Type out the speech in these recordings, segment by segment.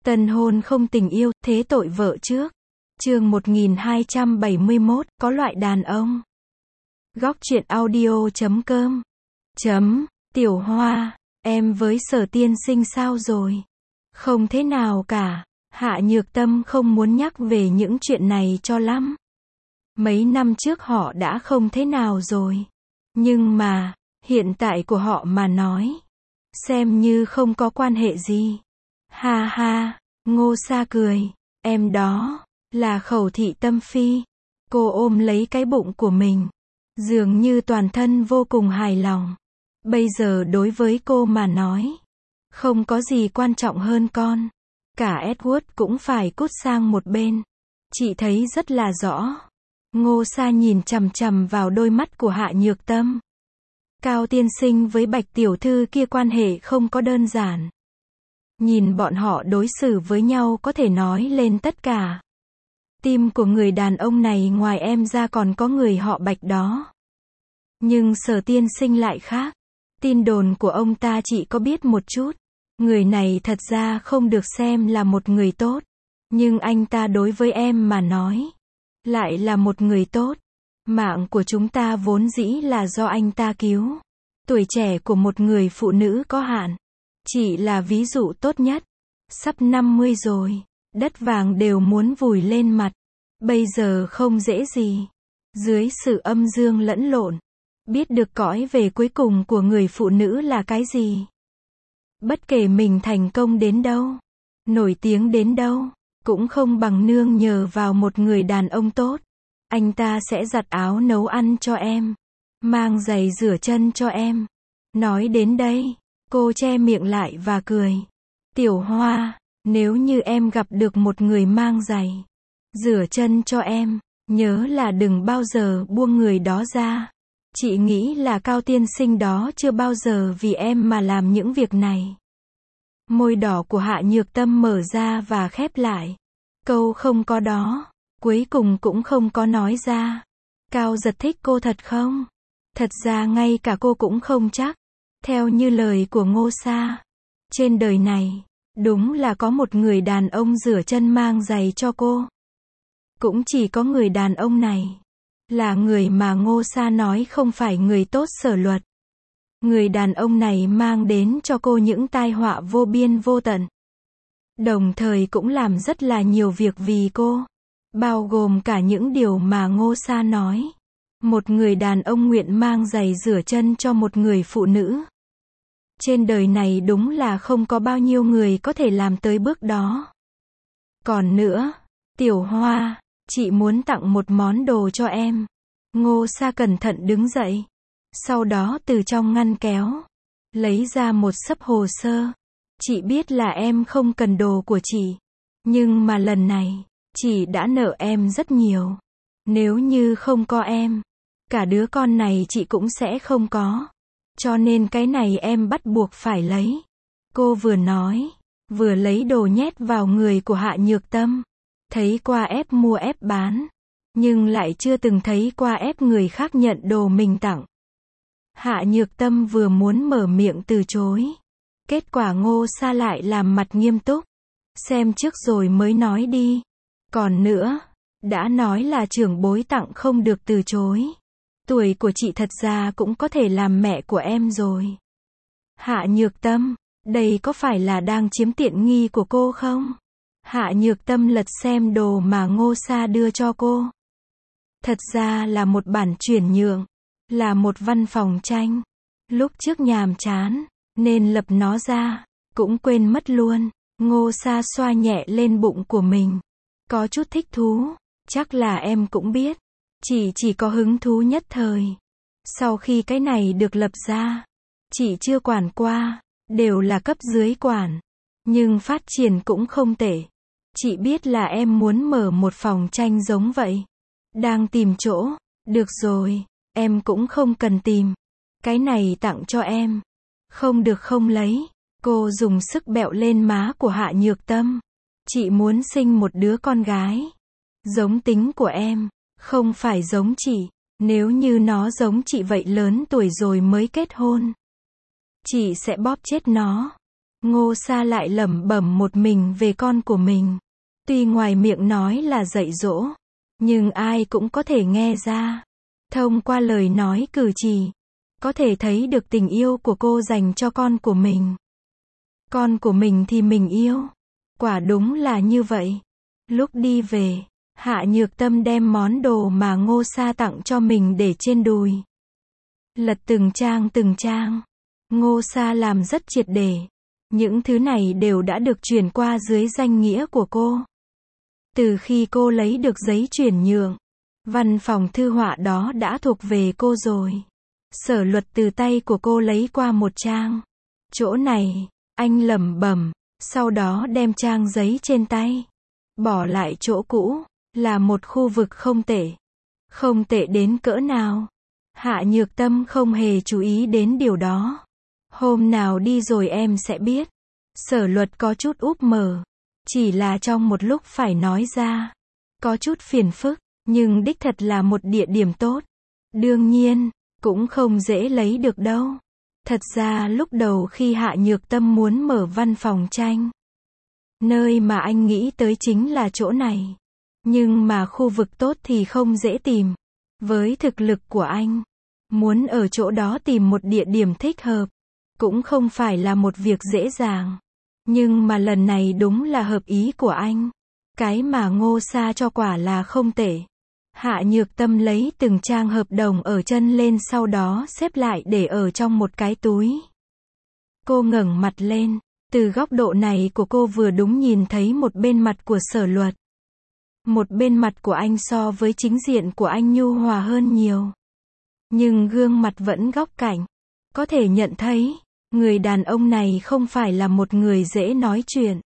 Tân hôn không tình yêu, thế tội vợ trước. Chương 1271, có loại đàn ông. Góc truyện audio.com. Tiểu Hoa, em với Sở tiên sinh sao rồi? Không thế nào cả. Hạ Nhược Tâm không muốn nhắc về những chuyện này cho lắm. Mấy năm trước họ đã không thế nào rồi. Nhưng mà, hiện tại của họ mà nói, xem như không có quan hệ gì. Ha ha, Ngô Sa cười, em đó, là Khẩu Thị Tâm Phi. Cô ôm lấy cái bụng của mình, dường như toàn thân vô cùng hài lòng. Bây giờ đối với cô mà nói, không có gì quan trọng hơn con. Cả Edward cũng phải cút sang một bên. Chị thấy rất là rõ. Ngô Sa nhìn chằm chằm vào đôi mắt của Hạ Nhược Tâm. Cao tiên sinh với Bạch tiểu thư kia quan hệ không có đơn giản. Nhìn bọn họ đối xử với nhau có thể nói lên tất cả. Tim của người đàn ông này ngoài em ra còn có người họ Bạch đó. Nhưng Sở tiên sinh lại khác. Tin đồn của ông ta chị có biết một chút. Người này thật ra không được xem là một người tốt. Nhưng anh ta đối với em mà nói, lại là một người tốt. Mạng của chúng ta vốn dĩ là do anh ta cứu. Tuổi trẻ của một người phụ nữ có hạn. Chị là ví dụ tốt nhất. Sắp 50 rồi, đất vàng đều muốn vùi lên mặt. Bây giờ không dễ gì. Dưới sự âm dương lẫn lộn, biết được cõi về cuối cùng của người phụ nữ là cái gì. Bất kể mình thành công đến đâu, nổi tiếng đến đâu, cũng không bằng nương nhờ vào một người đàn ông tốt. Anh ta sẽ giặt áo nấu ăn cho em, mang giày rửa chân cho em. Nói đến đây, cô che miệng lại và cười. Tiểu Hoa, nếu như em gặp được một người mang giày, rửa chân cho em, nhớ là đừng bao giờ buông người đó ra. Chị nghĩ là Cao tiên sinh đó chưa bao giờ vì em mà làm những việc này. Môi đỏ của Hạ Nhược Tâm mở ra và khép lại. Câu không có đó, cuối cùng cũng không có nói ra. Cao giật thích cô thật không? Thật ra ngay cả cô cũng không chắc. Theo như lời của Ngô Sa, trên đời này, đúng là có một người đàn ông rửa chân mang giày cho cô. Cũng chỉ có người đàn ông này là người mà Ngô Sa nói không phải người tốt Sở Luật. Người đàn ông này mang đến cho cô những tai họa vô biên vô tận. Đồng thời cũng làm rất là nhiều việc vì cô. Bao gồm cả những điều mà Ngô Sa nói. Một người đàn ông nguyện mang giày rửa chân cho một người phụ nữ. Trên đời này đúng là không có bao nhiêu người có thể làm tới bước đó. Còn nữa, Tiểu Hoa, chị muốn tặng một món đồ cho em. Ngô Sa cẩn thận đứng dậy. Sau đó từ trong ngăn kéo, lấy ra một xấp hồ sơ. Chị biết là em không cần đồ của chị. Nhưng mà lần này, chị đã nợ em rất nhiều. Nếu như không có em, cả đứa con này chị cũng sẽ không có. Cho nên cái này em bắt buộc phải lấy. Cô vừa nói, vừa lấy đồ nhét vào người của Hạ Nhược Tâm. Thấy qua ép mua ép bán, nhưng lại chưa từng thấy qua ép người khác nhận đồ mình tặng. Hạ Nhược Tâm vừa muốn mở miệng từ chối. Kết quả Ngô Sa lại làm mặt nghiêm túc. Xem trước rồi mới nói đi. Còn nữa, đã nói là trưởng bối tặng không được từ chối. Tuổi của chị thật ra cũng có thể làm mẹ của em rồi. Hạ Nhược Tâm, đây có phải là đang chiếm tiện nghi của cô không? Hạ Nhược Tâm lật xem đồ mà Ngô Sa đưa cho cô. Thật ra là một bản chuyển nhượng, là một văn phòng tranh. Lúc trước nhàm chán, nên lập nó ra, cũng quên mất luôn. Ngô Sa xoa nhẹ lên bụng của mình. Có chút thích thú, chắc là em cũng biết. Chị chỉ có hứng thú nhất thời. Sau khi cái này được lập ra, chị chưa quản qua, đều là cấp dưới quản. Nhưng phát triển cũng không tệ. Chị biết là em muốn mở một phòng tranh giống vậy. Đang tìm chỗ. Được rồi, em cũng không cần tìm. Cái này tặng cho em. Không được không lấy. Cô dùng sức bẹo lên má của Hạ Nhược Tâm. Chị muốn sinh một đứa con gái. Giống tính của em, không phải giống chị. Nếu như nó giống chị vậy lớn tuổi rồi mới kết hôn, chị sẽ bóp chết nó. Ngô Sa lại lẩm bẩm một mình về con của mình. Tuy ngoài miệng nói là dạy dỗ, nhưng ai cũng có thể nghe ra. Thông qua lời nói cử chỉ, có thể thấy được tình yêu của cô dành cho con của mình. Con của mình thì mình yêu. Quả đúng là như vậy. Lúc đi về, Hạ Nhược Tâm đem món đồ mà Ngô Sa tặng cho mình để trên đùi. Lật từng trang. Ngô Sa làm rất triệt để. Những thứ này đều đã được chuyển qua dưới danh nghĩa của cô. Từ khi cô lấy được giấy chuyển nhượng, văn phòng thư họa đó đã thuộc về cô rồi. Sở Luật từ tay của cô lấy qua một trang. Chỗ này, anh lẩm bẩm, sau đó đem trang giấy trên tay, bỏ lại chỗ cũ, là một khu vực không tệ. Không tệ đến cỡ nào. Hạ Nhược Tâm không hề chú ý đến điều đó. Hôm nào đi rồi em sẽ biết. Sở Luật có chút úp mở. Chỉ là trong một lúc phải nói ra. Có chút phiền phức, nhưng đích thật là một địa điểm tốt. Đương nhiên, cũng không dễ lấy được đâu. Thật ra lúc đầu khi Hạ Nhược Tâm muốn mở văn phòng tranh, nơi mà anh nghĩ tới chính là chỗ này. Nhưng mà khu vực tốt thì không dễ tìm. Với thực lực của anh, muốn ở chỗ đó tìm một địa điểm thích hợp, cũng không phải là một việc dễ dàng. Nhưng mà lần này đúng là hợp ý của anh. Cái mà Ngô Sa cho quả là không tệ. Hạ Nhược Tâm lấy từng trang hợp đồng ở chân lên, sau đó xếp lại để ở trong một cái túi. Cô ngẩng mặt lên. Từ góc độ này của cô vừa đúng nhìn thấy một bên mặt của Sở Luật. Một bên mặt của anh so với chính diện của anh nhu hòa hơn nhiều. Nhưng gương mặt vẫn góc cạnh. Có thể nhận thấy, người đàn ông này không phải là một người dễ nói chuyện.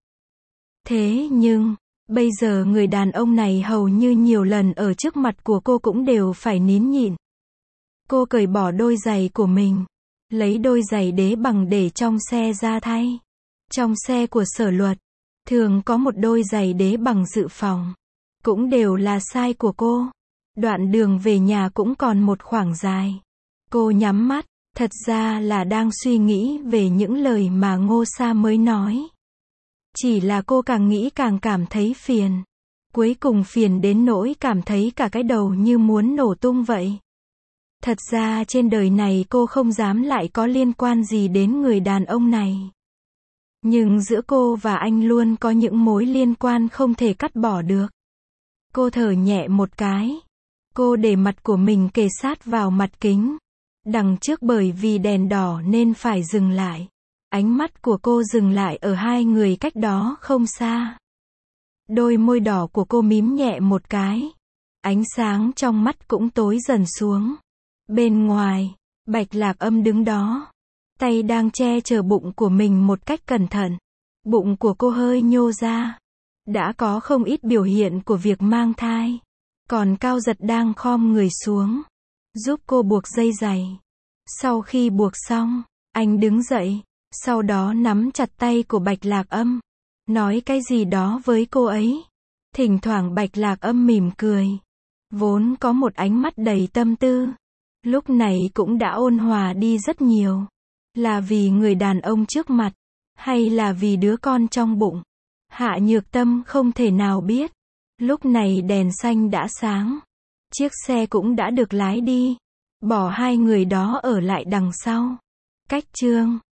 Thế nhưng, bây giờ người đàn ông này hầu như nhiều lần ở trước mặt của cô cũng đều phải nín nhịn. Cô cởi bỏ đôi giày của mình, lấy đôi giày đế bằng để trong xe ra thay. Trong xe của Sở Luật, thường có một đôi giày đế bằng dự phòng. Cũng đều là size của cô. Đoạn đường về nhà cũng còn một khoảng dài. Cô nhắm mắt, thật ra là đang suy nghĩ về những lời mà Ngô Sa mới nói. Chỉ là cô càng nghĩ càng cảm thấy phiền. Cuối cùng phiền đến nỗi cảm thấy cả cái đầu như muốn nổ tung vậy. Thật ra trên đời này cô không dám lại có liên quan gì đến người đàn ông này. Nhưng giữa cô và anh luôn có những mối liên quan không thể cắt bỏ được. Cô thở nhẹ một cái. Cô để mặt của mình kề sát vào mặt kính. Đằng trước bởi vì đèn đỏ nên phải dừng lại. Ánh mắt của cô dừng lại ở hai người cách đó không xa. Đôi môi đỏ của cô mím nhẹ một cái. Ánh sáng trong mắt cũng tối dần xuống. Bên ngoài, Bạch Lạc Âm đứng đó. Tay đang che chở bụng của mình một cách cẩn thận. Bụng của cô hơi nhô ra. Đã có không ít biểu hiện của việc mang thai. Còn Cao Giật đang khom người xuống, giúp cô buộc dây giày. Sau khi buộc xong, anh đứng dậy, sau đó nắm chặt tay của Bạch Lạc Âm, nói cái gì đó với cô ấy. Thỉnh thoảng Bạch Lạc Âm mỉm cười. Vốn có một ánh mắt đầy tâm tư, lúc này cũng đã ôn hòa đi rất nhiều. Là vì người đàn ông trước mặt, hay là vì đứa con trong bụng? Hạ Nhược Tâm không thể nào biết. Lúc này đèn xanh đã sáng. Chiếc xe cũng đã được lái đi. Bỏ hai người đó ở lại đằng sau. Cách chương